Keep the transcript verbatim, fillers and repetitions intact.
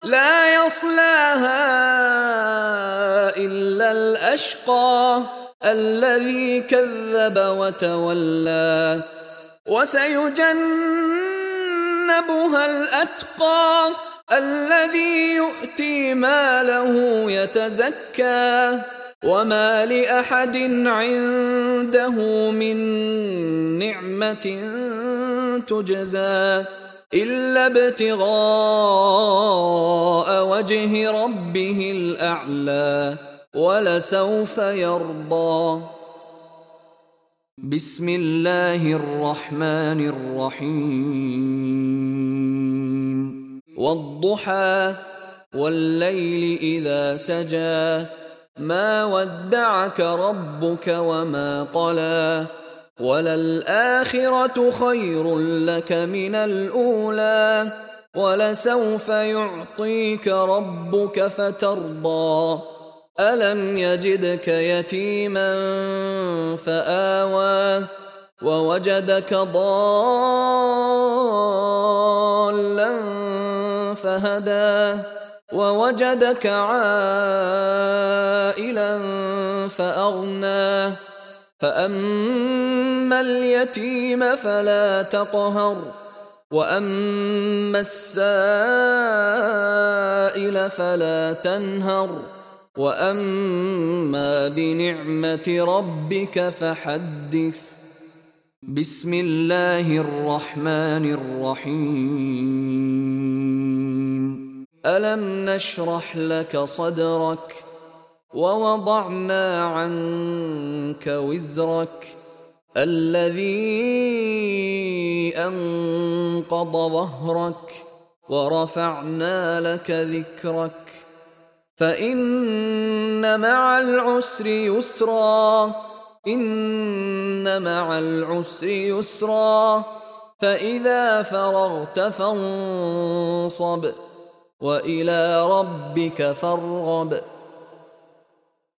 لا يصلاها إلا الأشقى الذي كذب وتولى وسيجنبها الأتقى الذي يؤتي ماله يتزكى وما لأحد عنده من نعمة تجزى إلا ابتغاء وجه ربه الأعلى ولسوف يرضى. بسم الله الرحمن الرحيم والضحى والليل إذا سجى ما ودعك ربك وما قلى وللآخرة خير لك من الأولى ولسوف يعطيك ربك فترضى. ألم يجدك يتيما فآوى ووجدك ضالا فهدى ووجدك عائلا فأغنى فأما اليتيم فلا تقهر وأما السائل فلا تنهر وأما بنعمة ربك فحدث. بسم الله الرحمن الرحيم ألم نشرح لك صدرك ووضعنا عنك وزرك الذي أنقض ظهرك ورفعنا لك ذكرك فإن مع العسر يسرا إن مع العسر يسرا فإذا فرغت فانصب وإلى ربك فارغب.